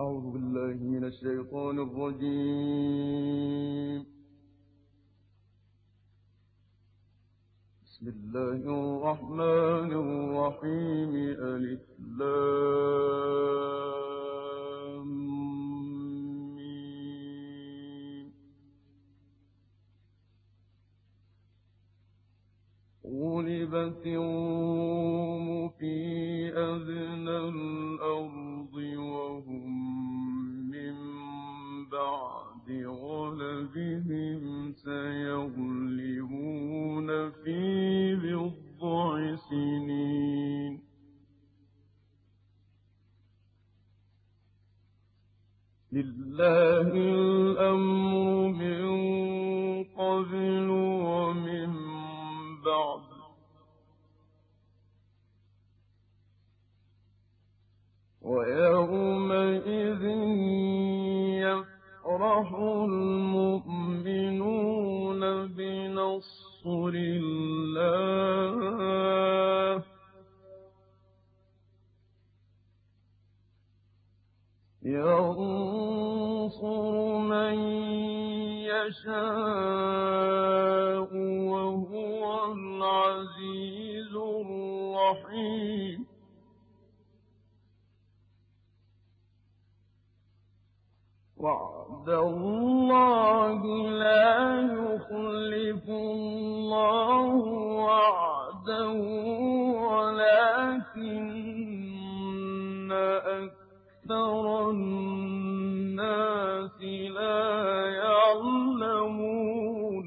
أعوذ بالله من الشيطان الرجيم. بسم الله الرحمن الرحيم. ألف لام ميم. غلبت الروم في أدنى الأرض وهم من بعد غلبهم سيغلبون في بضع سنين. لله الأمر من قبل ومن بعد ويومئذ يفرح المؤمنون بنصر الله ينصر من يشاء وهو العزيز الرحيم. وعد الله لا يخلف الله وعده ولكن أكثر الناس لا يعلمون.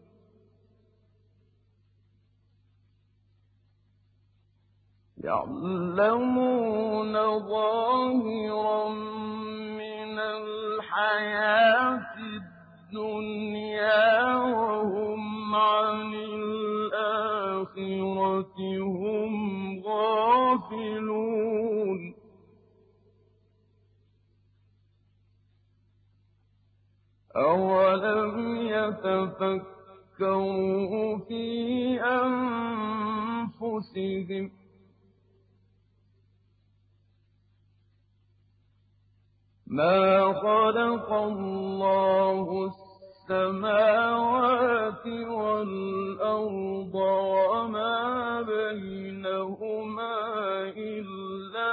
يعلمون ظاهرا من الحياة الدنيا وهم عن الآخرة هم غافلون. أولم يتفكروا في أنفسهم ما خلق الله السماوات والأرض وما بينهما إلا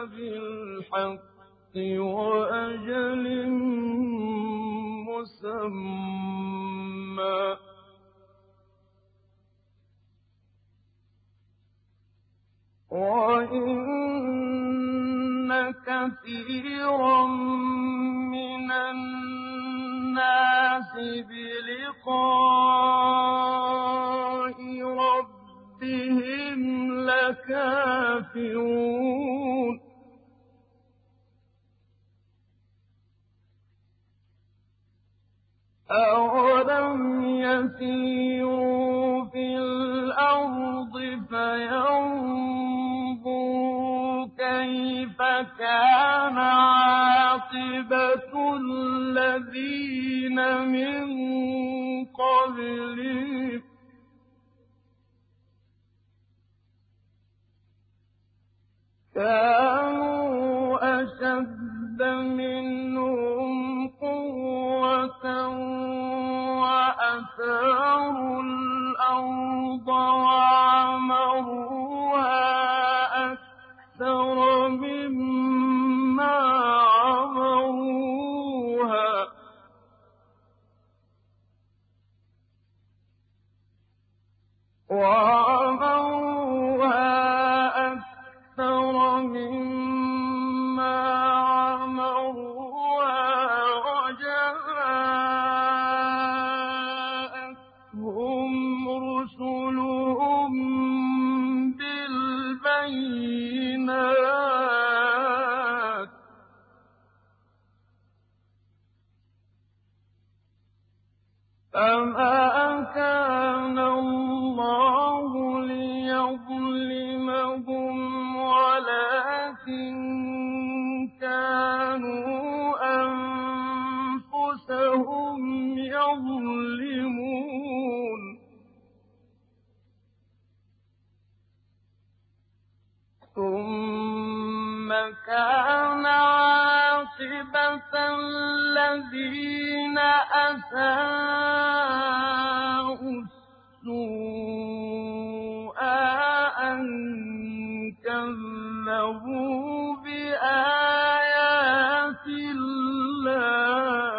بالحق وأجل مسمى وإن كثيرا من الناس بلقاء ربهم لكافرون. أولم يسيروا في الأرض فينظروا كيف كان عاقبة الذين من قبلهم كانوا أشد منهم قوة وأثاروا الأرض وعمروها أكثر مما عمروها أكثر مما عمروها وجاءتهم رسلهم بالبينات فما كان الله ليظلمهم ولكن كانوا أنفسهم يظلمون. ثم كان عاقبة عَاقِبَةَ الَّذِينَ أَسَاءُوا السُّوءَ أَن كَذَّبُوا بِآيَاتِ اللَّهِ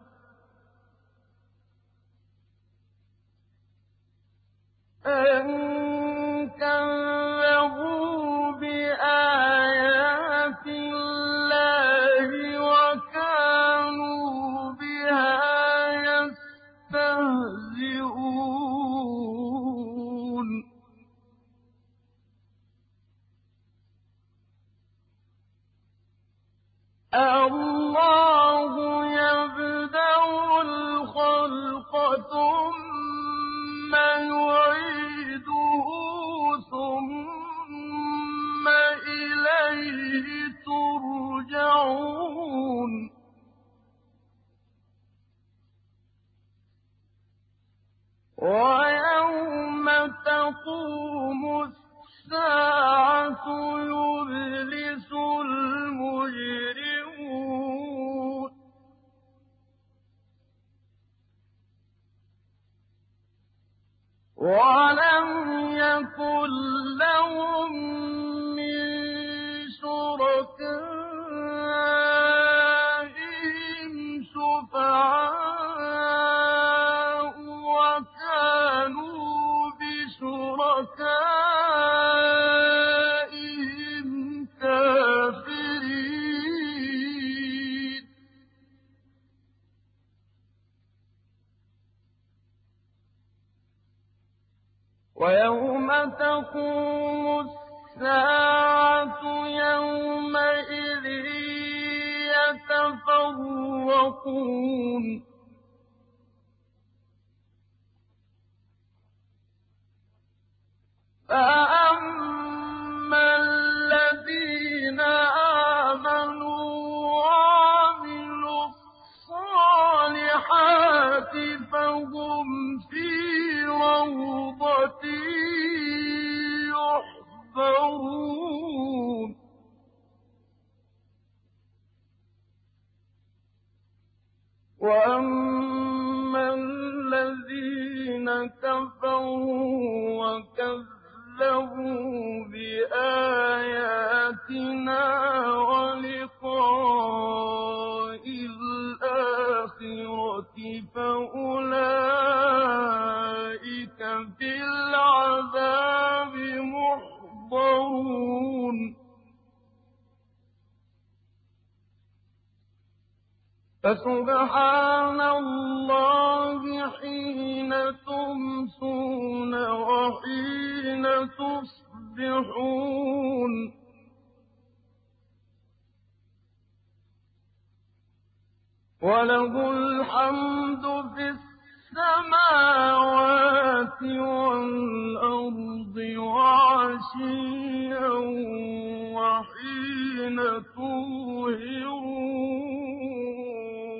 وَكَانُوا بِهَا يَسْتَهْزِئُونَ اللَّهُ يَبْدَأُ الْخَلْقَ ثُمَّ يُعِيدُهُ ثُمَّ إِلَيْهِ تُرْجَعُونَ وَيَوْمَ تَقُومُ السَّاعَةُ يُبْلِسُ الْمُجْرِمُونَ وَلَمْ يَكُن لَّهُم مِّن شُرَكَائِهِمْ شُفَعَاءُ وَكَانُوا بِشُرَكَائِهِمْ كَافِرِينَ وَيَوْمَ تَقُومُ السَّاعَةُ يَوْمَئِذٍ يَتَفَرَّقُونَ فَأَمَّا الَّذِينَ آمَنُوا وَعَمِلُوا الصَّالِحَاتِ فَهُمْ فِي رَوْضَةٍ يُحْبَرُونَ وَأَمَّا الَّذِينَ كَفَرُوا وَكَذَّبُوا بِآيَاتِنَا وَلِقَاءِ الْآخِرَةِ فَأُولَٰئِكَ فِي الْعَذَابِ مُحْضَرُونَ فَسُبْحَانَ اللَّهِ حِينَ تُمْسُونَ وَحِينَ تُصْبِحُونَ وَلَهُ الْحَمْدُ فِي السَّمَاوَاتِ وَالْأَرْضِ وَعَشِيًّا وَحِينَ تُظْهِرُونَ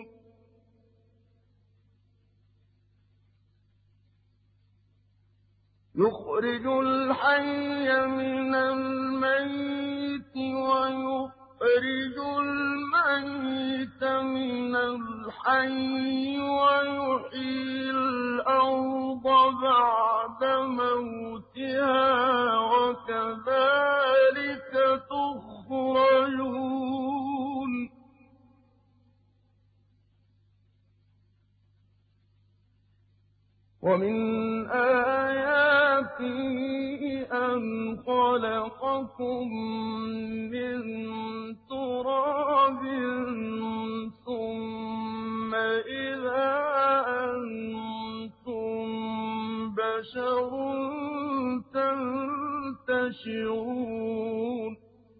يُخْرِجُ الْحَيَّ مِنَ الْمَيِّتِ وَيُخْرِجُ الْمَيِّتَ مِنَ الْحَيِّ وَيُحْيِي الْأَرْضَ بَعْدَ مَوْتِهَا وَكَذَٰلِكَ تُخْرَجُونَ وَمِنْ آيَاتِهِ أَنْ خَلَقَكُم مِّن تُرَابٍ ثُمَّ إِذَا أَنتُم بَشَرٌ تَنتَشِرُونَ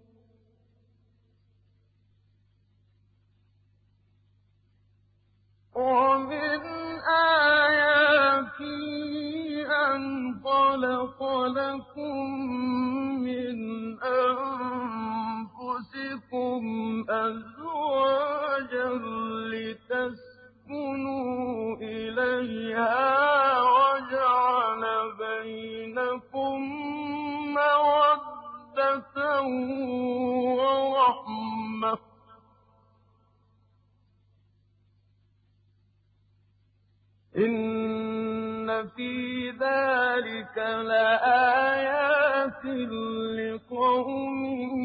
وَمِنْ آيَاتِهِ أَنْ خَلَقَ لَكُم مِّنْ أَنفُسِكُمْ أَزْوَاجًا لِّتَسْكُنُوا إِلَيْهَا وَجَعَلَ بَيْنَكُم مَّوَدَّةً وَرَحْمَةً ۚ إِنَّ فِي ذَٰلِكَ لَآيَاتٍ لِّقَوْمٍ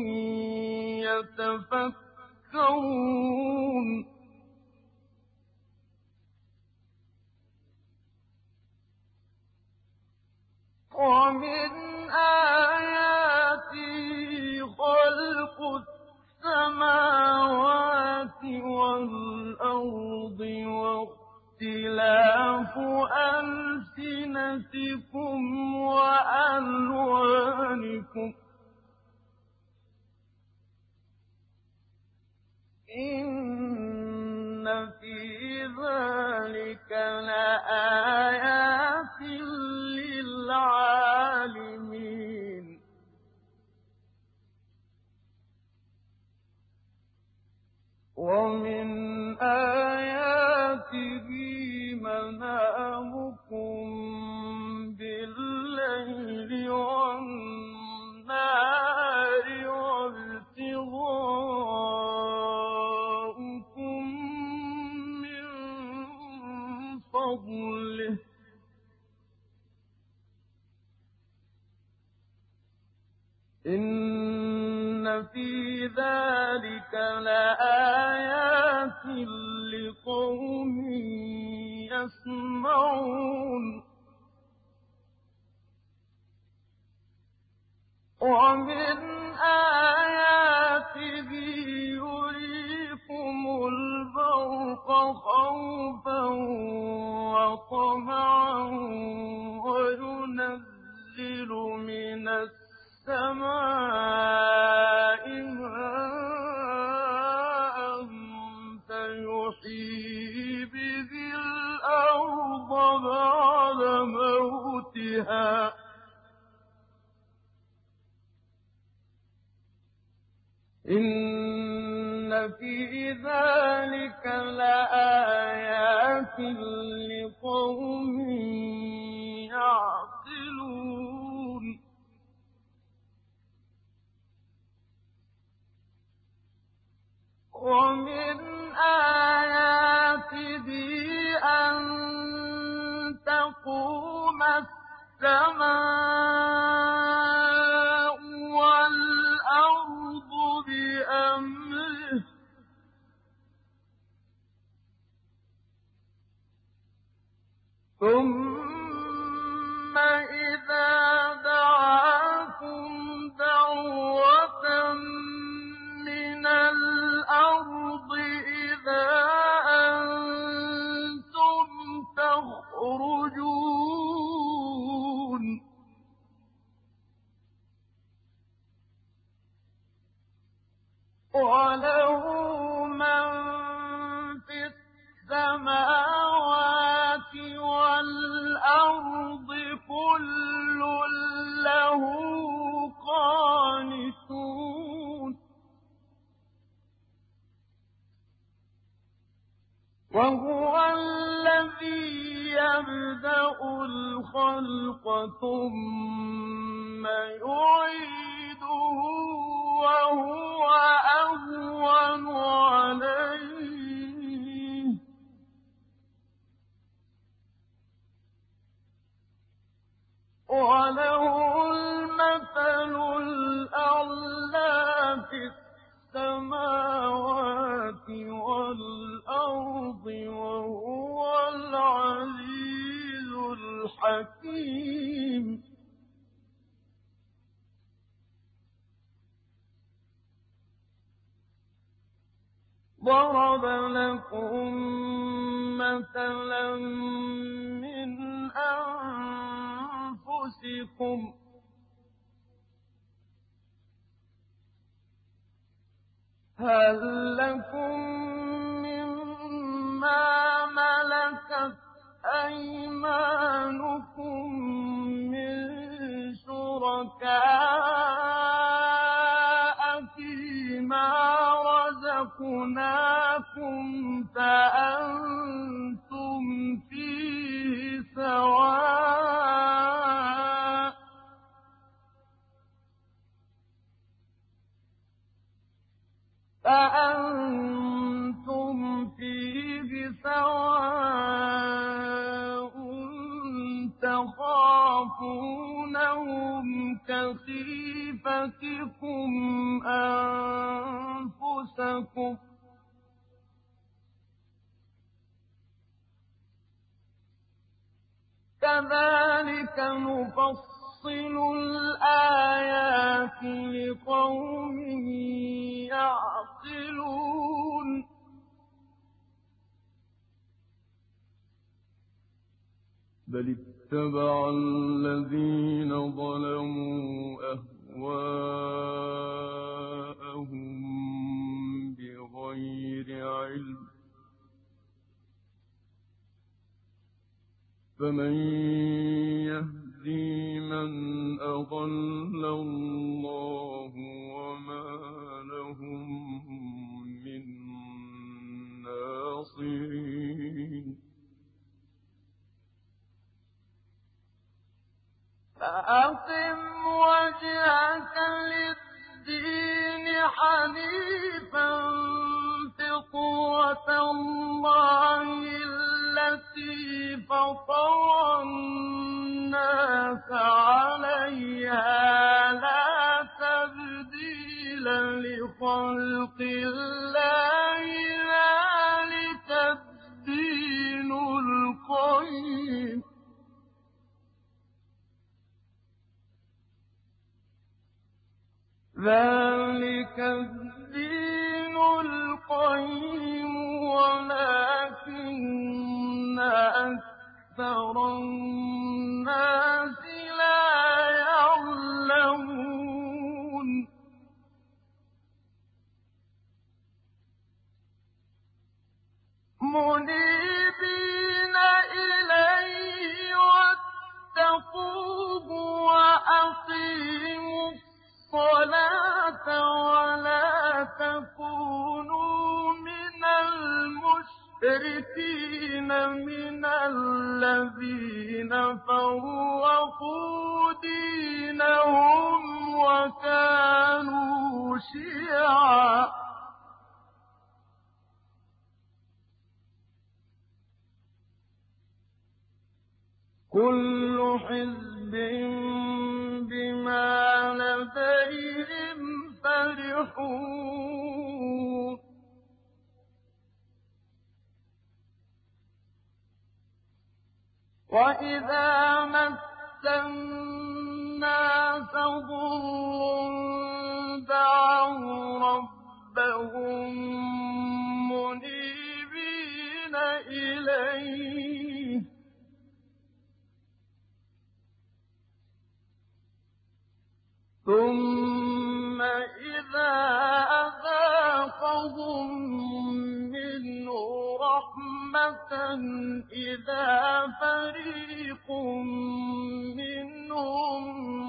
يَتَفَكَّرُونَ وَمِنْ آيَاتِهِ خَلْقُ السَّمَاوَاتِ وَالْأَرْضِ واخْتِلَافُ أَلْسِنَتِكُمْ وَأَلْوَانِكُمْ ۚ إِنَّ فِي ذَٰلِكَ لَآيَاتٍ لِّلْعَالِمِينَ وَمِنْ آيَاتِهِ مَنَامُكُم بِاللَّيْلِ وَالنَّهَارِ وَابْتِغَاؤُكُم مِّن فَضْلِهِ ۚ إِنَّ فِي ذَٰلِكَ لَآيَاتٍ لِّقَوْمٍ يَسْمَعُونَ وَمِنْ آيَاتِهِ يُرِيكُمُ الْبَرْقَ خَوْفًا وَطَمَعًا وَيُنَزِّلُ مِنَ السَّمَاءِ مَاءً فَيُحْيِي بِهِ الْأَرْضَ بَعْدَ مَوْتِهَا ۚ إِنَّ فِي ذَٰلِكَ لَآيَاتٍ لِّقَوْمٍ يَعْقِلُونَ وَمِنْ آيَاتِهِ أَن تَقُومَ السَّمَاءُ وَالْأَرْضُ بِأَمْرِهِ ۚ ثُمَّ إِذَا دَعَاكُمْ دَعْوَةً مِّنَ الْأَرْضِ إِذَا أَنتُمْ تَخْرُجُونَ وَلَهُ مَن فِي السَّمَاوَاتِ وَالْأَرْضِ كُلٌّ لَّهُ قَانِتُونَ وَهُوَ الَّذِي يَبْدَأُ الْخَلْقَ ثُمَّ يُعِيدُهُ وَهُوَ أَهْوَنُ عَلَيْهِ ۚ وَلَهُ الْمَثَلُ الْأَعْلَىٰ فِي السَّمَاوَاتِ وَالْأَرْضِ ۖ وَهُوَ الْعَزِيزُ الْحَكِيمُ ضَرَبَ لَكُم مَّثَلًا مِّنْ أَنفُسِكُمْ ۖ هَل لَّكُم مِّمَّا مَلَكَتْ أَيْمَانُكُم مِّن شُرَكَاءَ فِيمَا رَزَقْنَاكُمْ فَأَنتُمْ فِيهِ سَوَاءٌ فَأَنتُمْ فِيهِ سَوَاءٌ خيفتكم أنفسكم كذلك نفصل الآيات لقوم يعقلون بل اتبع الذين ظلموا أهواءهم بغير علم فمن يهدي من أضل الله وما لهم من ناصرين فأقم وجهك للدين حنيفا فطرة الله التي فطر الناس عليها لا تبديل لخلق الله ذلك الدين القيم ذلك الدين القيم ولكن أكثر الناس لا يعلمون منيبين إليه واتقوه وأقيموا الصلاة ولا تكونوا من المشركين من الذين فرقوا دينهم وكانوا شيعا كل حزب بما لديهم فرحون وإذا مس الناس ضر دعوا ربهم منيبين إليه ثم إذا أذاقهم منه رحمة إذا فريق منهم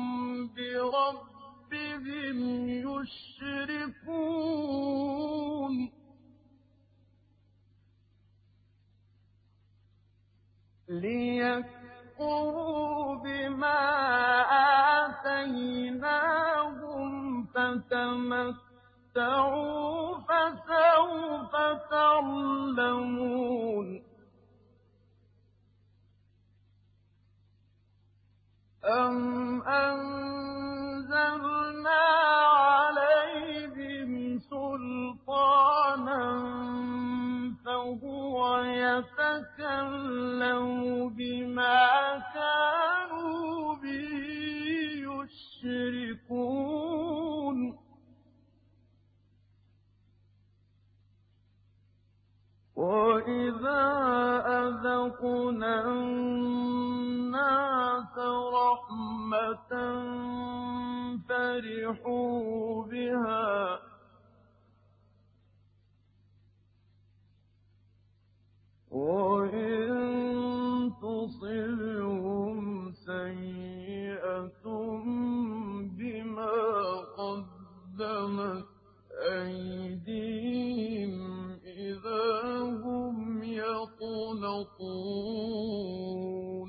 بربهم يشركون ليكفروا بما آتيناهم فتمتعوا فسوف تعلمون أم أنزلنا عليهم سلطانا فهو يتكلم بما كانوا به يشركون وإذا أذقنا الناس رحمة فرحوا بها وإن تصبهم سيئة بما قدمت أيديهم إذا هم يقنطون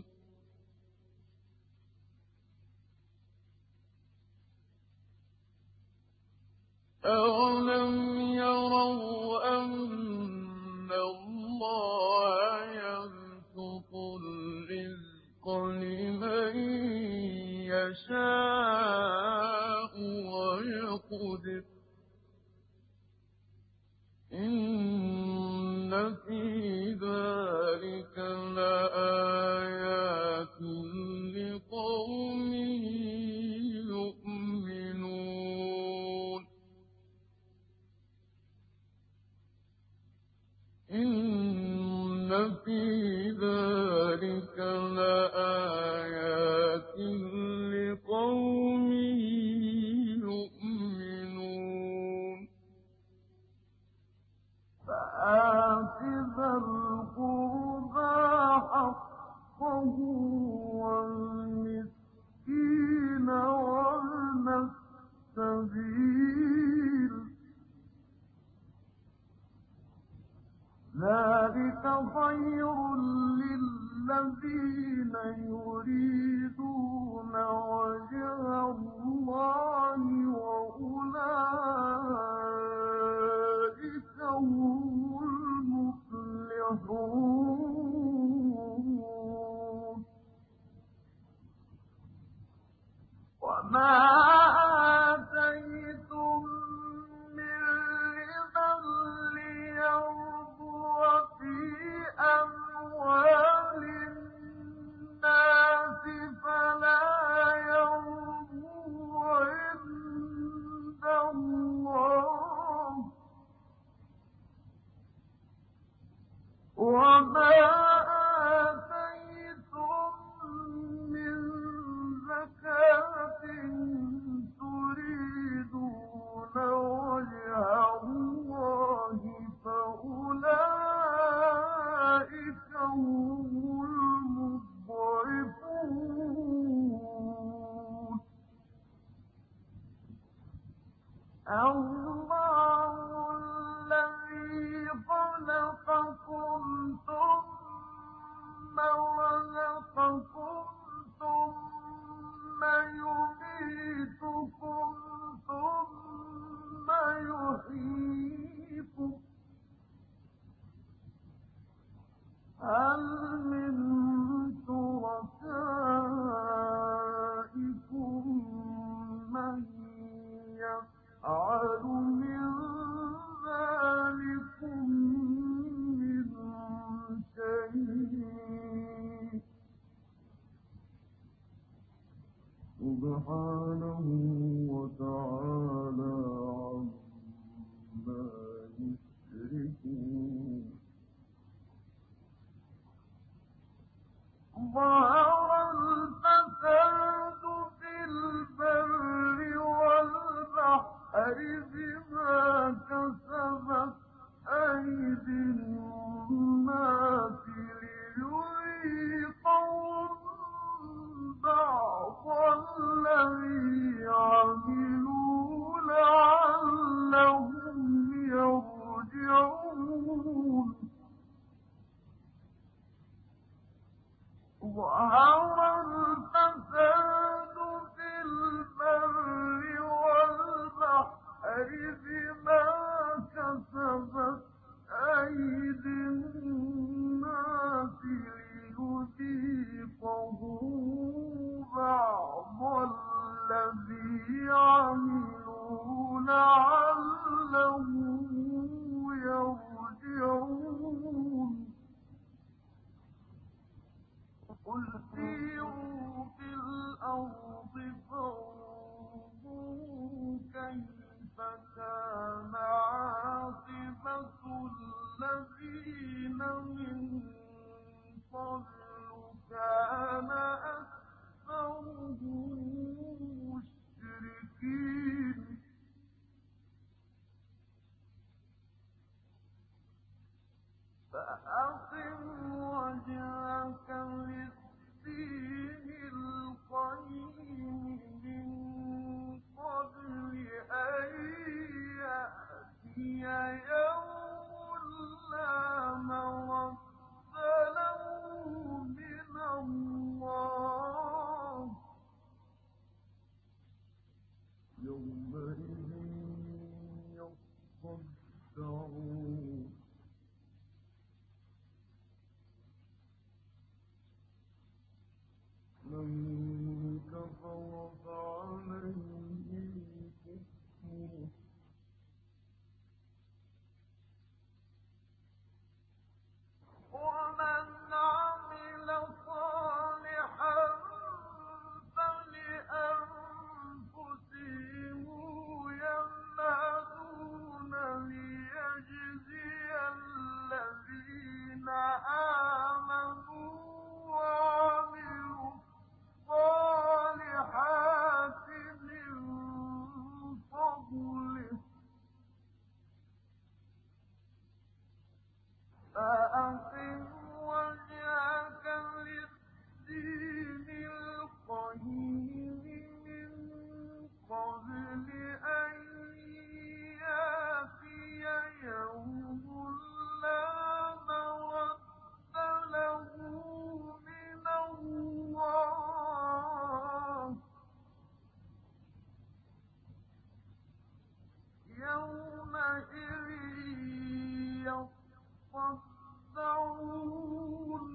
أَوَلَمْ يَرَوْا أَنَّ اللَّهَ يَبْسُطُ الرِّزْقَ لِمَن يَشَاءُ في ذلك لآيات لقوم يؤمنون إن في ذلك لآيات لقوم يؤمنون فآت ذا القربى حقه والمسكين وابن السبيل ذلك خير للذين يريدون وجه الله وأولئك هم المفلحون وما آتيتم من ربا ليربو في أموال الناس فلا يربو عند الله وما آتيتم من زكاة تريدون وجه الله فأولئك هم المضعفون الله الذي خلقكم ثم رزقكم ثم يميتكم ثم يحييكم هل من شركائكم من يفعل من ذلكم من شيء سبحانه وتعالى عما يشركون ظهر الفساد في البر والبحر بما كسبت أيدي الناس ليذيقهم بعض الذي عملوا لعلهم يرجعون ظهر الفساد في البر والبحر بما كسبت أيدي الناس ليذيقهم بعض الذي عملوا لعلهم يرجعون قل سيروا في الأرض فانظروا كيف كان عاقبة الذين من قبل كان أكثرهم مشركين فأقم وجهك للدين القيم من قبل أن يأتي يوم لا مرد له من الله يومئذ يصدعون من كفر فعليه كفره آمنوا وعملوا الصالحات من فضله فأقم وجهك للدين القيم من قبل أن يأتي يوم لا مرد له من الله يومئذ يصدعون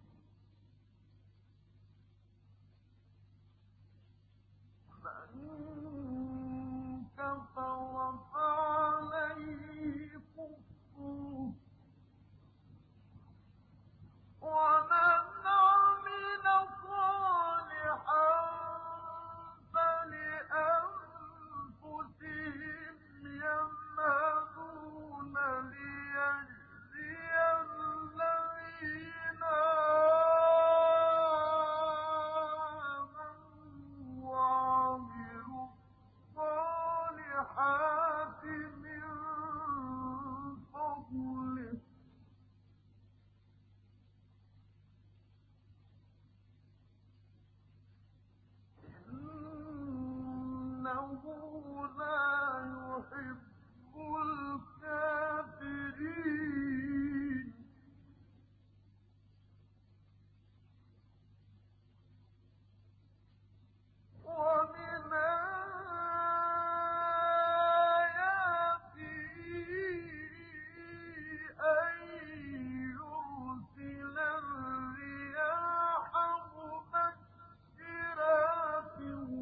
فإن كفر فعليه كفره ومن عمل صالحا فلأنفسهم يمهدون ليجزي الذين آمنوا وعملوا الصالحات من فضله إنه لا يحب الكافرين ومن آياته أن يرسل الرياح مبشرات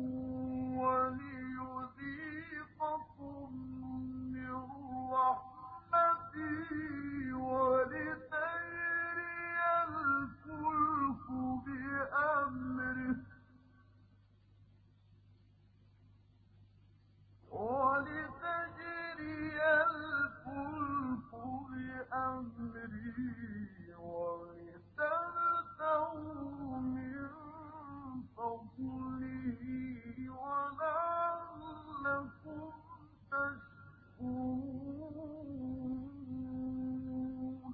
وليذيقكم من رحمته ولتجري الفلك بأمره ولتبتغوا من فضله ولعلكم تشكرون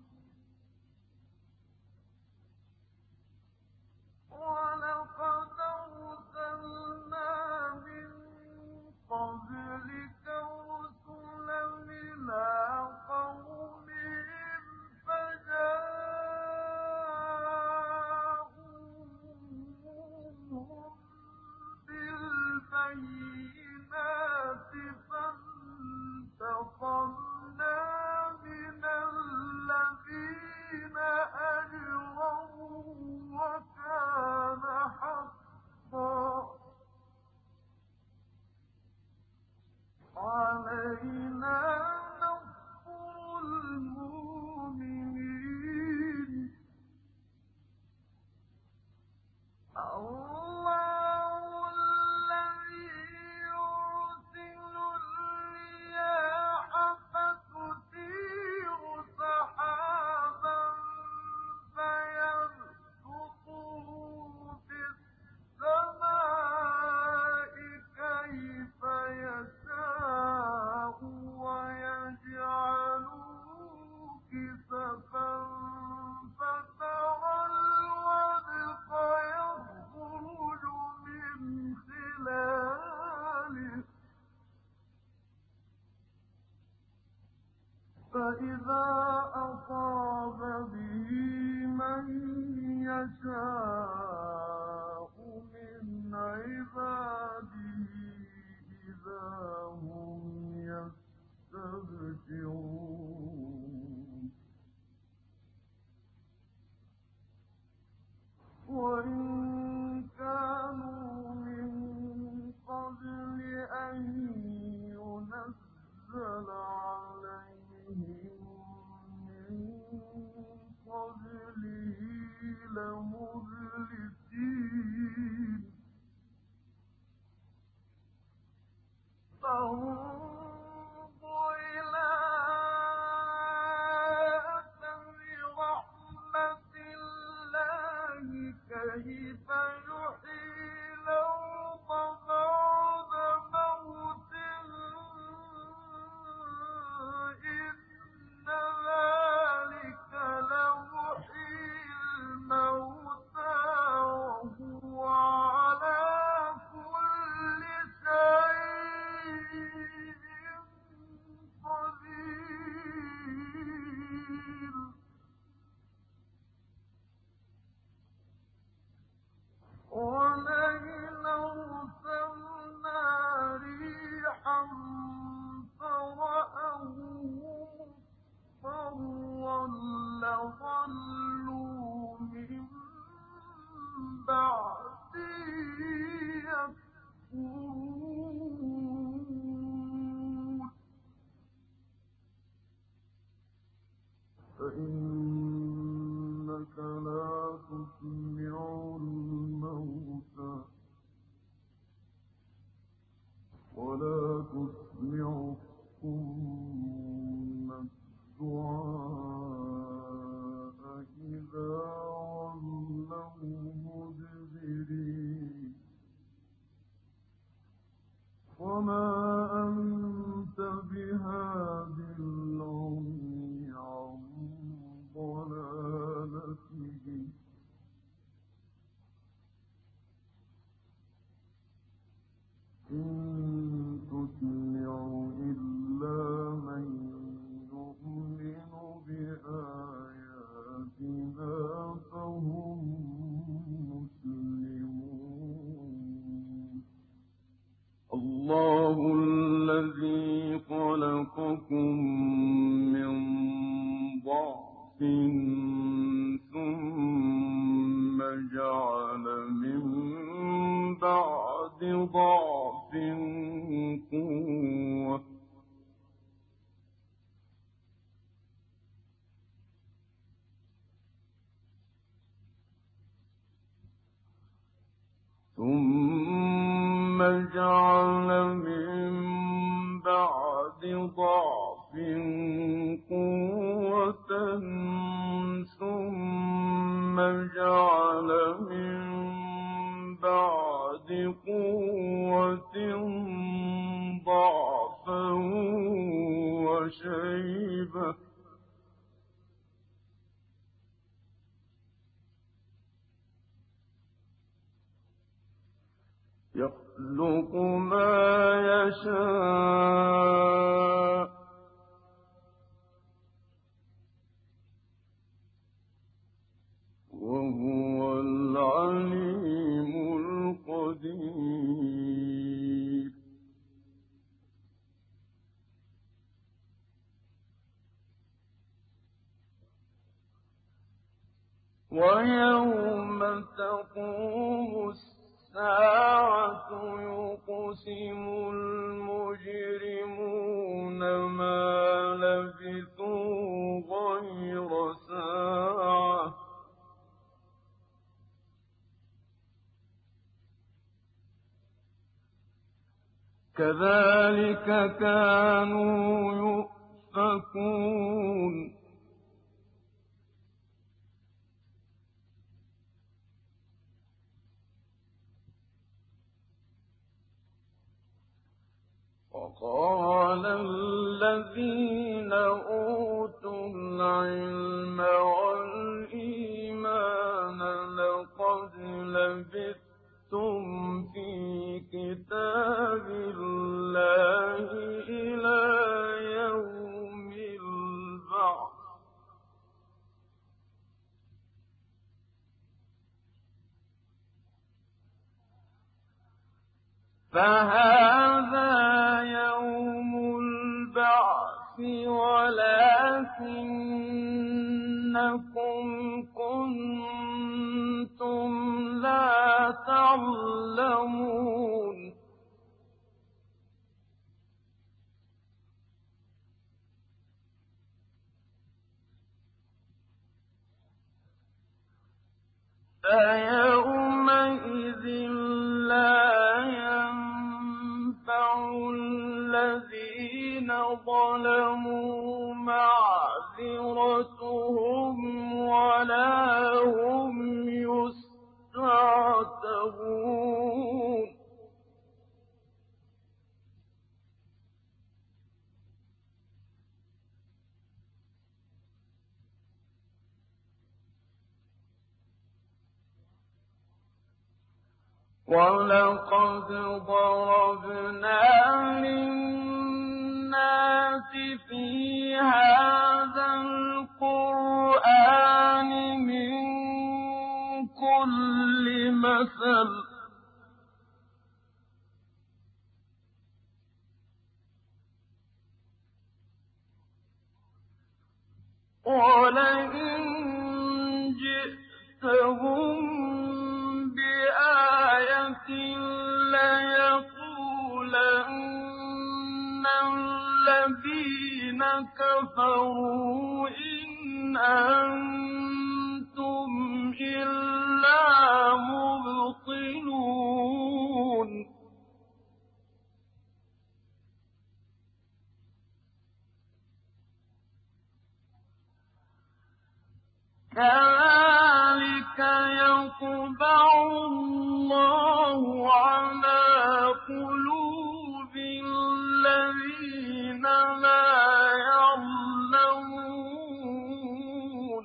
ولقد أرسلنا من قبلك رسلا إلى قومهم فجاءوهم بالبينات فانتقمنا من الذين أجرموا وكان حقا علينا نصر المؤمنين الله الذي يرسل الرياح فتثير سحابا فيبسطه في السماء كيف يشاء ويجعله كسفا فترى الودق يخرج من خلاله فإذا أصاب به من يشاء من عباده إذا هم يستبشرون وإن كانوا من قبل أن ينزل عليهم من قبله لمبلسين فانظر إلى أثر رحمة كيف يحيي الأرض بعد موتها إن ذلك لمحيي الموتى وهو على كل شيء قدير ولئن أرسلنا ريحا فرأوه مصفرا لظلوا من بعده يكفرون فإنك لا تسمع الموتى ولا تسمع الصم الدعاء إذا ولوا مدبرين وما أنت بهاد العمي عن ضلالتهم إن تسمع إلا من يؤمن بآياتنا فهم مسلمون الله الذي خلقكم من ضعف ثم جعل من بعد ضعف قوة ثم جعل من بعد ضعف قوة ثم جعل من بعد قوة ضعفا وشيبة يخلق ما يشاء وهو العليم القدير ويوم تقوم الساعة يقسم المجرمون ما لبثوا غير ساعة كذلك كانوا يؤفكون وقال الذين أوتوا العلم والإيمان لقد لبثتم في كتاب الله إلى يوم البعث فهذا يوم البعث ولكنكم كنتم لا تعلمون فيومئذ لا ينفع الذين ظلموا معذرتهم ولا هم يسألون وَلَقَدْ ضَرَبْنَا لِلنَّاسِ فِي هَٰذَا الْقُرْآنِ مِن كُلِّ مَثَلٍ وَلَئِن جِئْتَهُم بِآيَةٍ لَّيَقُولَنَّ الَّذِينَ كَفَرُوا إِنْ أَنتُمْ إِلَّا مُبْطِلُونَ كَذَٰلِكَ يَطْبَعُ اللَّهُ عَلَىٰ قُلُوبِ الَّذِينَ لَا يَعْلَمُونَ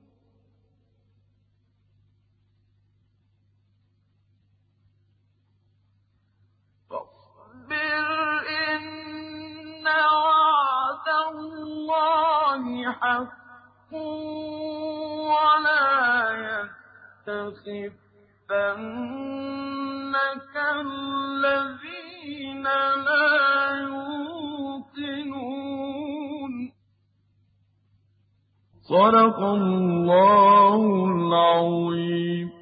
فاصبر إِنَّ وَعْدَ اللَّهِ حَقٌّ وَلَا يَسْتَخِفَّنَّكَ الَّذِينَ لَا يُوقِنُونَ. صدق الله العظيم.